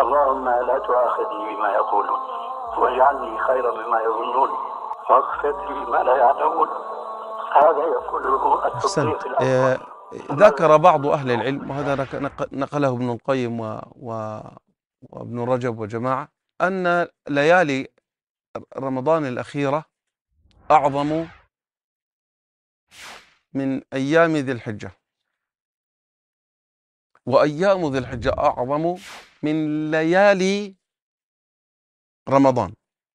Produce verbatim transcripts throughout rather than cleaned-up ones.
اللهم لا تؤاخذني بما يقولون واجعلني خيرا مما يظنون واغفر لي ما لا يعلمون. هذا يقوله الصديق الأكبر. ذكر بعض أهل العلم، وهذا نقله ابن القيم و... و... وابن رجب وجماعة، أن ليالي رمضان الأخيرة أعظم من أيام ذي الحجة، وأيام ذي الحجة أعظم من ليالي رمضان.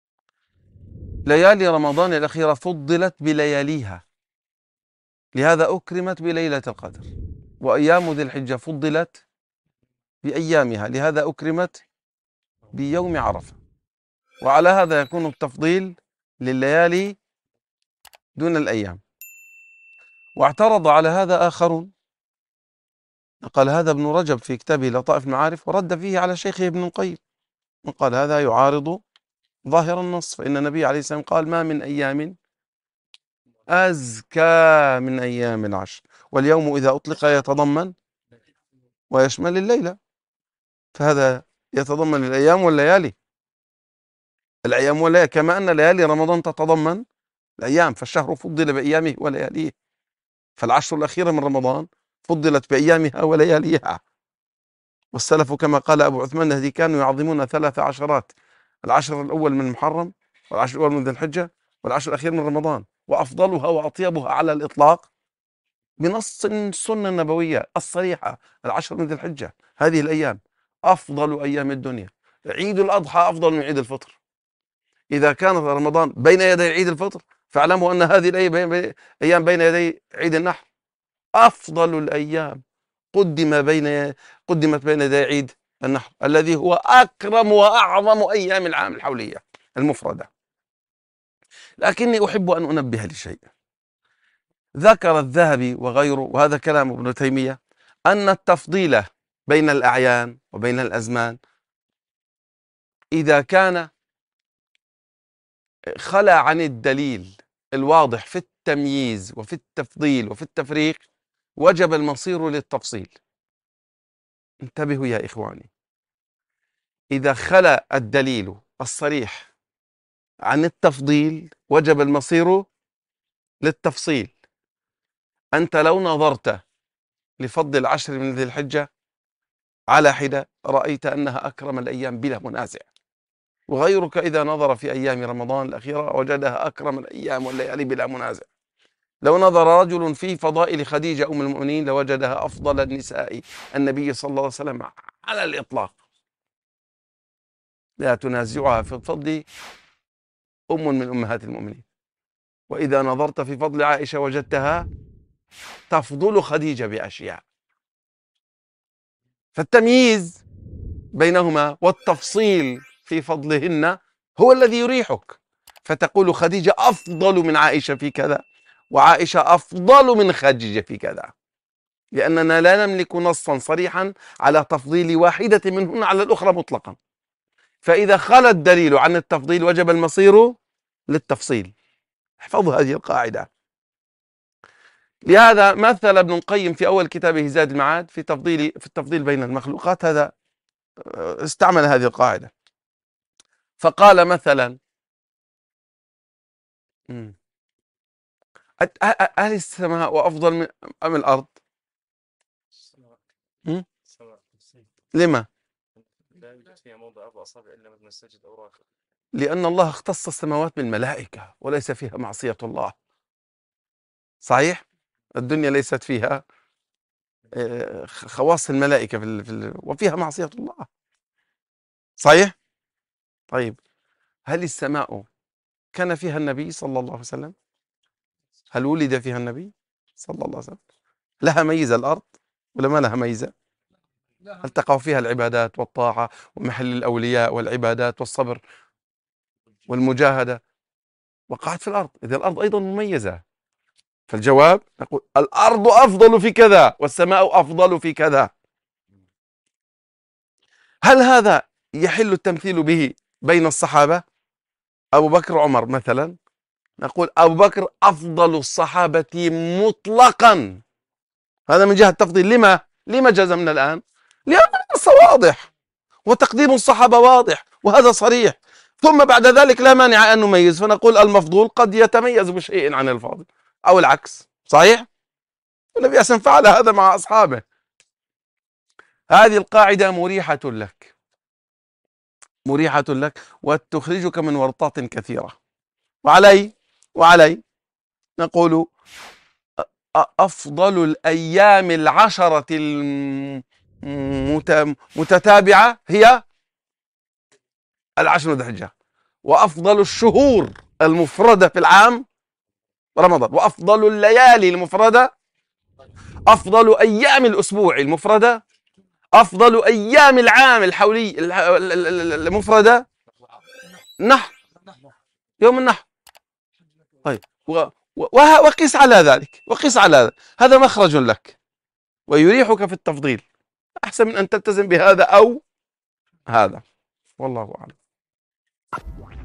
ليالي رمضان الأخيرة فضلت بلياليها، لهذا أكرمت بليلة القدر، وأيام ذي الحجة فضلت بأيامها، لهذا أكرمت بيوم عرفة. وعلى هذا يكون التفضيل لليالي دون الأيام. واعترض على هذا آخرون، قال هذا ابن رجب في كتابه لطائف المعارف، ورد فيه على شيخه ابن القيم، وقال هذا يعارض ظاهر النص، فإن النبي عليه السلام قال ما من أيام أزكى من أيام العشر، واليوم إذا أطلق يتضمن ويشمل الليلة، فهذا يتضمن الأيام والليالي، الأيام والليالي، كما أن ليالي رمضان تتضمن الأيام، فالشهر فضل بأيامه ولياليه، فالعشر الأخيرة من رمضان فضلت بأيامها ولياليها. والسلف كما قال أبو عثمان النهدي كانوا يعظمون ثلاث عشرات: العشر الأول من محرم، والعشر الأول من ذي الحجة، والعشر الأخير من رمضان، وأفضلها وأطيبها على الإطلاق بنص السنة النبوية الصريحة العشر من ذي الحجة، هذه الأيام أفضل أيام الدنيا. عيد الأضحى أفضل من عيد الفطر. إذا كان رمضان بين يدي عيد الفطر فاعلموا أن هذه الأيام بين يدي عيد النحر. أفضل الأيام قدم بين قدمت بين يدي عيد النحر الذي هو أكرم وأعظم أيام العام الحولية المفردة. لكني أحب أن أنبه لشيء. ذكر الذهبي وغيره، وهذا كلام ابن تيمية، أن التفضيل بين الأعيان وبين الأزمان إذا كان خلى عن الدليل الواضح في التمييز وفي التفضيل وفي التفريق وجب المصير للتفصيل. انتبهوا يا إخواني، إذا خلى الدليل الصريح عن التفضيل وجب المصير للتفصيل. أنت لو نظرت لفضل العشر من ذي الحجة على حدة رأيت أنها أكرم الأيام بلا منازع، وغيرك إذا نظر في أيام رمضان الأخيرة وجدها أكرم الأيام والليالي بلا منازع. لو نظر رجل في فضائل خديجة أم المؤمنين لوجدها أفضل النساء النبي صلى الله عليه وسلم على الإطلاق، لا تنازعها في الفضل أم من أمهات المؤمنين. وإذا نظرت في فضل عائشة وجدتها تفضل خديجة بأشياء. فالتمييز بينهما والتفصيل في فضلهن هو الذي يريحك، فتقول خديجة أفضل من عائشة في كذا، وعائشة أفضل من خديجة في كذا، لأننا لا نملك نصا صريحا على تفضيل واحدة منهن على الأخرى مطلقا. فإذا خلى الدليل عن التفضيل وجب المصير للتفصيل. احفظوا هذه القاعدة. لهذا مثل ابن القيم في أول كتابه زاد المعاد في تفضيل في التفضيل بين المخلوقات، هذا استعمل هذه القاعدة، فقال مثلا: هل السماء أفضل من أم الأرض؟ لما؟ لأن الله اختص السماوات بالملائكة وليس فيها معصية الله. صحيح؟ الدنيا ليست فيها خواص الملائكة في ال... في ال... وفيها معصية الله. صحيح؟ طيب، هل السماء كان فيها النبي صلى الله عليه وسلم؟ هل ولد فيها النبي صلى الله عليه وسلم؟ لها ميزة الأرض ولا ما لها ميزة؟ هل تقع فيها العبادات والطاعة ومحل الأولياء والعبادات والصبر والمجاهدة؟ وقعت في الأرض، إذا الأرض أيضا مميزة. فالجواب نقول الأرض أفضل في كذا والسماء أفضل في كذا. هل هذا يحل التمثيل به بين الصحابة؟ أبو بكر وعمر مثلا، نقول أبو بكر أفضل الصحابة مطلقا، هذا من جهة التفضيل. لما؟ لما جزمنا الآن؟ لأن النص واضح وتقديم الصحابة واضح وهذا صريح. ثم بعد ذلك لا مانع أن نميز، فنقول المفضول قد يتميز بشيء عن الفاضل أو العكس. صحيح؟ النبي أسلم فعل هذا مع أصحابه. هذه القاعدة مريحة لك، مريحة لك وتخرجك من ورطات كثيرة. وعلي وعلي نقول أفضل الأيام العشرة المتتابعة هي العشر من ذي الحجة، وأفضل الشهور المفردة في العام رمضان، وأفضل الليالي المفردة، أفضل أيام الأسبوع المفردة، أفضل أيام العام الحولي المفردة نحر، يوم النحر. طيب وقس على ذلك، وقس على هذا، هذا مخرج لك ويريحك في التفضيل أحسن من أن تلتزم بهذا أو هذا. والله أعلم.